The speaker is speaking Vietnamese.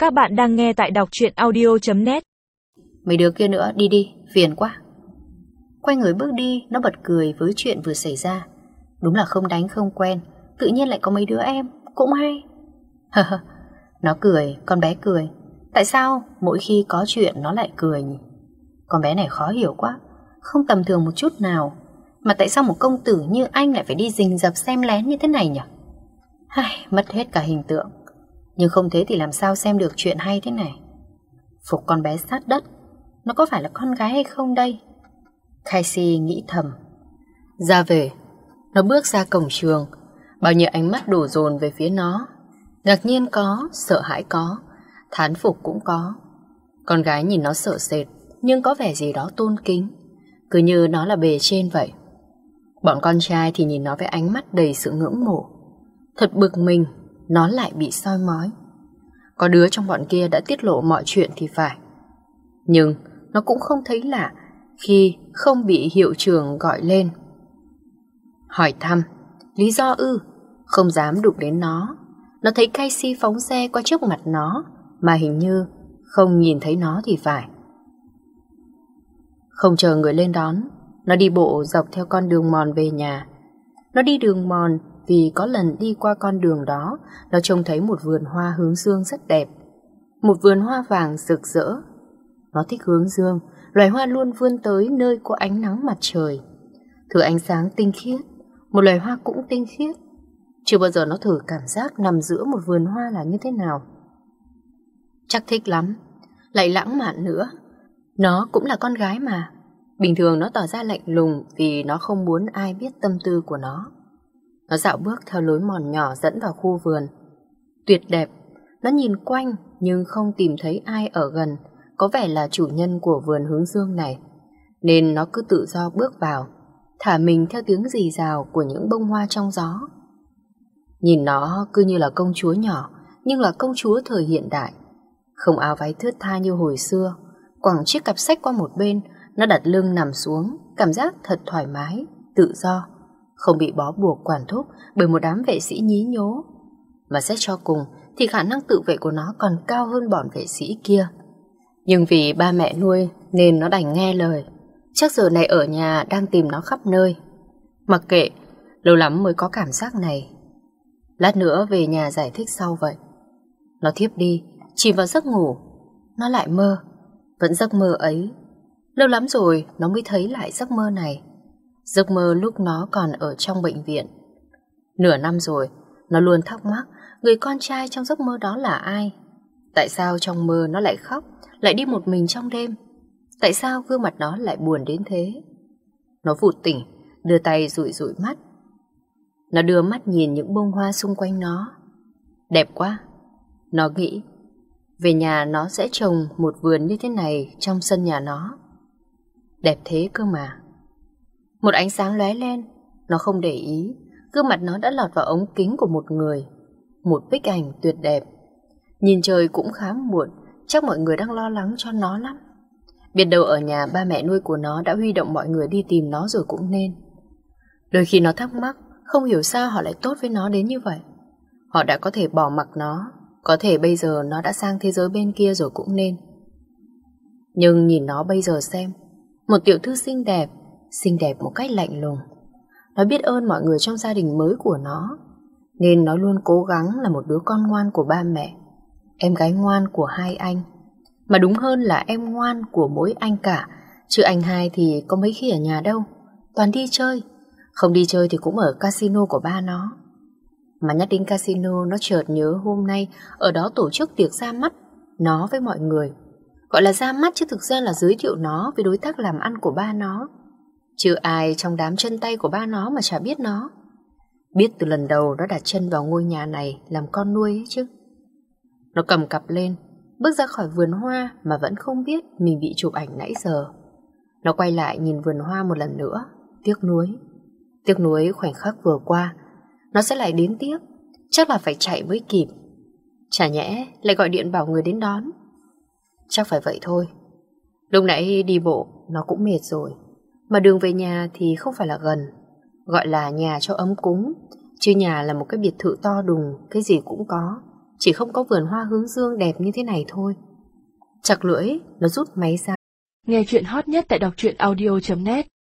Các bạn đang nghe tại đọc truyện audio.net. Mấy đứa kia nữa, đi đi, phiền quá. Quay người bước đi, nó bật cười với chuyện vừa xảy ra. Đúng là không đánh không quen, tự nhiên lại có mấy đứa em, cũng hay. Nó cười, con bé cười. Tại sao mỗi khi có chuyện nó lại cười nhỉ? Con bé này khó hiểu quá, không tầm thường một chút nào. Mà tại sao một công tử như anh lại phải đi rình rập xem lén như thế này nhỉ? Mất hết cả hình tượng. Nhưng không thế thì làm sao xem được chuyện hay thế này. Phục con bé sát đất, nó có phải là con gái hay không đây? Casey nghĩ thầm. Ra về, nó bước ra cổng trường. Bao nhiêu ánh mắt đổ dồn về phía nó. Ngạc nhiên có, sợ hãi có, thán phục cũng có. Con gái nhìn nó sợ sệt, nhưng có vẻ gì đó tôn kính, cứ như nó là bề trên vậy. Bọn con trai thì nhìn nó với ánh mắt đầy sự ngưỡng mộ. Thật bực mình, nó lại bị soi mói. Có đứa trong bọn kia đã tiết lộ mọi chuyện thì phải. Nhưng nó cũng không thấy lạ khi không bị hiệu trưởng gọi lên hỏi thăm. Lý do ư? Không dám đụng đến nó. Nó thấy Casey phóng xe qua trước mặt nó, mà hình như không nhìn thấy nó thì phải. Không chờ người lên đón, nó đi bộ dọc theo con đường mòn về nhà. Nó đi đường mòn vì có lần đi qua con đường đó, nó trông thấy một vườn hoa hướng dương rất đẹp. Một vườn hoa vàng rực rỡ. Nó thích hướng dương, loài hoa luôn vươn tới nơi có ánh nắng mặt trời. Thứ ánh sáng tinh khiết, một loài hoa cũng tinh khiết. Chưa bao giờ nó thử cảm giác nằm giữa một vườn hoa là như thế nào. Chắc thích lắm, lại lãng mạn nữa. Nó cũng là con gái mà. Bình thường nó tỏ ra lạnh lùng vì nó không muốn ai biết tâm tư của nó. Nó dạo bước theo lối mòn nhỏ dẫn vào khu vườn. Tuyệt đẹp. Nó nhìn quanh nhưng không tìm thấy ai ở gần có vẻ là chủ nhân của vườn hướng dương này, nên nó cứ tự do bước vào, thả mình theo tiếng rì rào của những bông hoa trong gió. Nhìn nó cứ như là công chúa nhỏ, nhưng là công chúa thời hiện đại. Không áo váy thướt tha như hồi xưa, quẳng chiếc cặp sách qua một bên. Nó đặt lưng nằm xuống, cảm giác thật thoải mái, tự do, không bị bó buộc quản thúc bởi một đám vệ sĩ nhí nhố. Mà xét cho cùng thì khả năng tự vệ của nó còn cao hơn bọn vệ sĩ kia. Nhưng vì ba mẹ nuôi nên nó đành nghe lời. Chắc giờ này ở nhà đang tìm nó khắp nơi. Mặc kệ, lâu lắm mới có cảm giác này. Lát nữa về nhà giải thích sau vậy. Nó thiếp đi, chìm vào giấc ngủ. Nó lại mơ, vẫn giấc mơ ấy. Lâu lắm rồi nó mới thấy lại giấc mơ này. Giấc mơ lúc nó còn ở trong bệnh viện. Nửa năm rồi, nó luôn thắc mắc người con trai trong giấc mơ đó là ai. Tại sao trong mơ nó lại khóc, lại đi một mình trong đêm? Tại sao gương mặt nó lại buồn đến thế? Nó vụt tỉnh, đưa tay dụi dụi mắt. Nó đưa mắt nhìn những bông hoa xung quanh nó. Đẹp quá, nó nghĩ. Về nhà nó sẽ trồng một vườn như thế này trong sân nhà nó. Đẹp thế cơ mà. Một ánh sáng lóe lên, nó không để ý. Gương mặt nó đã lọt vào ống kính của một người. Một bức ảnh tuyệt đẹp. Nhìn trời cũng khá muộn, chắc mọi người đang lo lắng cho nó lắm. Biết đâu ở nhà ba mẹ nuôi của nó đã huy động mọi người đi tìm nó rồi cũng nên. Đôi khi nó thắc mắc, không hiểu sao họ lại tốt với nó đến như vậy. Họ đã có thể bỏ mặc nó, có thể bây giờ nó đã sang thế giới bên kia rồi cũng nên. Nhưng nhìn nó bây giờ xem, một tiểu thư xinh đẹp một cách lạnh lùng. Nó biết ơn mọi người trong gia đình mới của nó, nên nó luôn cố gắng là một đứa con ngoan của ba mẹ, em gái ngoan của hai anh. Mà đúng hơn là em ngoan của mỗi anh cả, chứ anh hai thì có mấy khi ở nhà đâu, toàn đi chơi. Không đi chơi thì cũng ở casino của ba nó. Mà nhắc đến casino, nó chợt nhớ hôm nay ở đó tổ chức tiệc ra mắt nó với mọi người. Gọi là ra mắt chứ thực ra là giới thiệu nó với đối tác làm ăn của ba nó. Chứ ai trong đám chân tay của ba nó mà chả biết nó. Biết từ lần đầu nó đặt chân vào ngôi nhà này làm con nuôi ấy chứ. Nó cầm cặp lên, bước ra khỏi vườn hoa mà vẫn không biết mình bị chụp ảnh nãy giờ. Nó quay lại nhìn vườn hoa một lần nữa, tiếc nuối khoảnh khắc vừa qua. Nó sẽ lại đến tiếp, chắc là phải chạy mới kịp. Chả nhẽ lại gọi điện bảo người đến đón. Chắc phải vậy thôi. Lúc nãy đi bộ nó cũng mệt rồi, mà đường về nhà thì không phải là gần. Gọi là nhà cho ấm cúng, chứ nhà là một cái biệt thự to đùng, cái gì cũng có. chỉ không có vườn hoa hướng dương đẹp như thế này thôi. Chặt lưỡi, nó rút máy ra. Nghe chuyện hot nhất tại đọc truyện audio.net